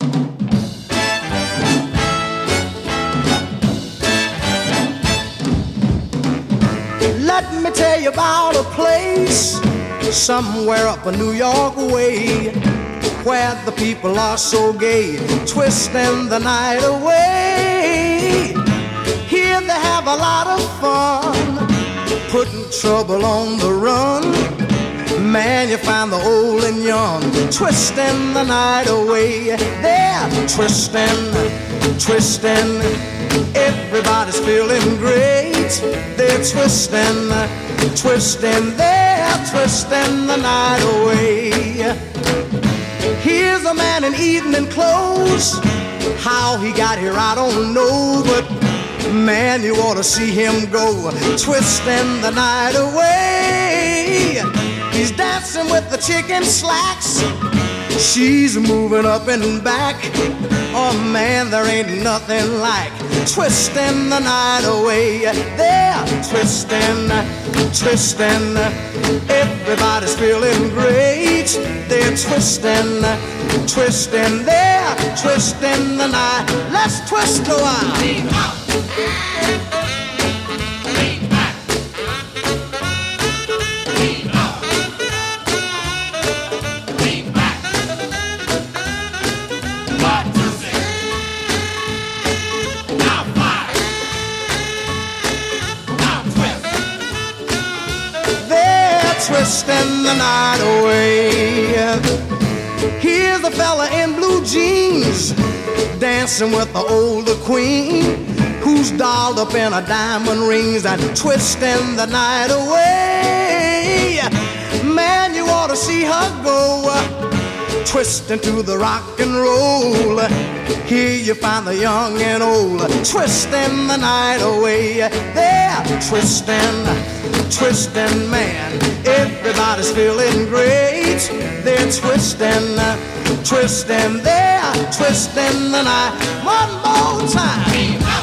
Let me tell you about a place somewhere up a New York way, where the people are so gay, twisting the night away. Here they have a lot of fun, putting trouble on the run. Man, you find the old and young, twisting the night away. They're twisting, twisting, everybody's feeling great. They're twisting, twisting, they're twisting the night away. Here's a man in evening clothes, how he got here I don't know, but man, you ought to see him go, twisting the night away. He's dancing with the chick in slacks, she's moving up and back. Oh man, there ain't nothing like twisting the night away. They're twisting, twisting, everybody's feeling great. They're twisting, twisting, they're twisting the night. Let's twist a while. Lean out. Lean back. Lean out. Lean back. One, two, six. Now five. Now twist. They're twisting the night away. Here's a fella in blue jeans, dancing with the older queen, who's dolled up in her diamond rings and twisting the night away. Man, you ought to see her go, twisting to the rock and roll. Here you find the young and old, twisting the night away. They're twisting, twisting, man, everybody's feeling great. They're twisting, twisting, they're twisting the night. One more time.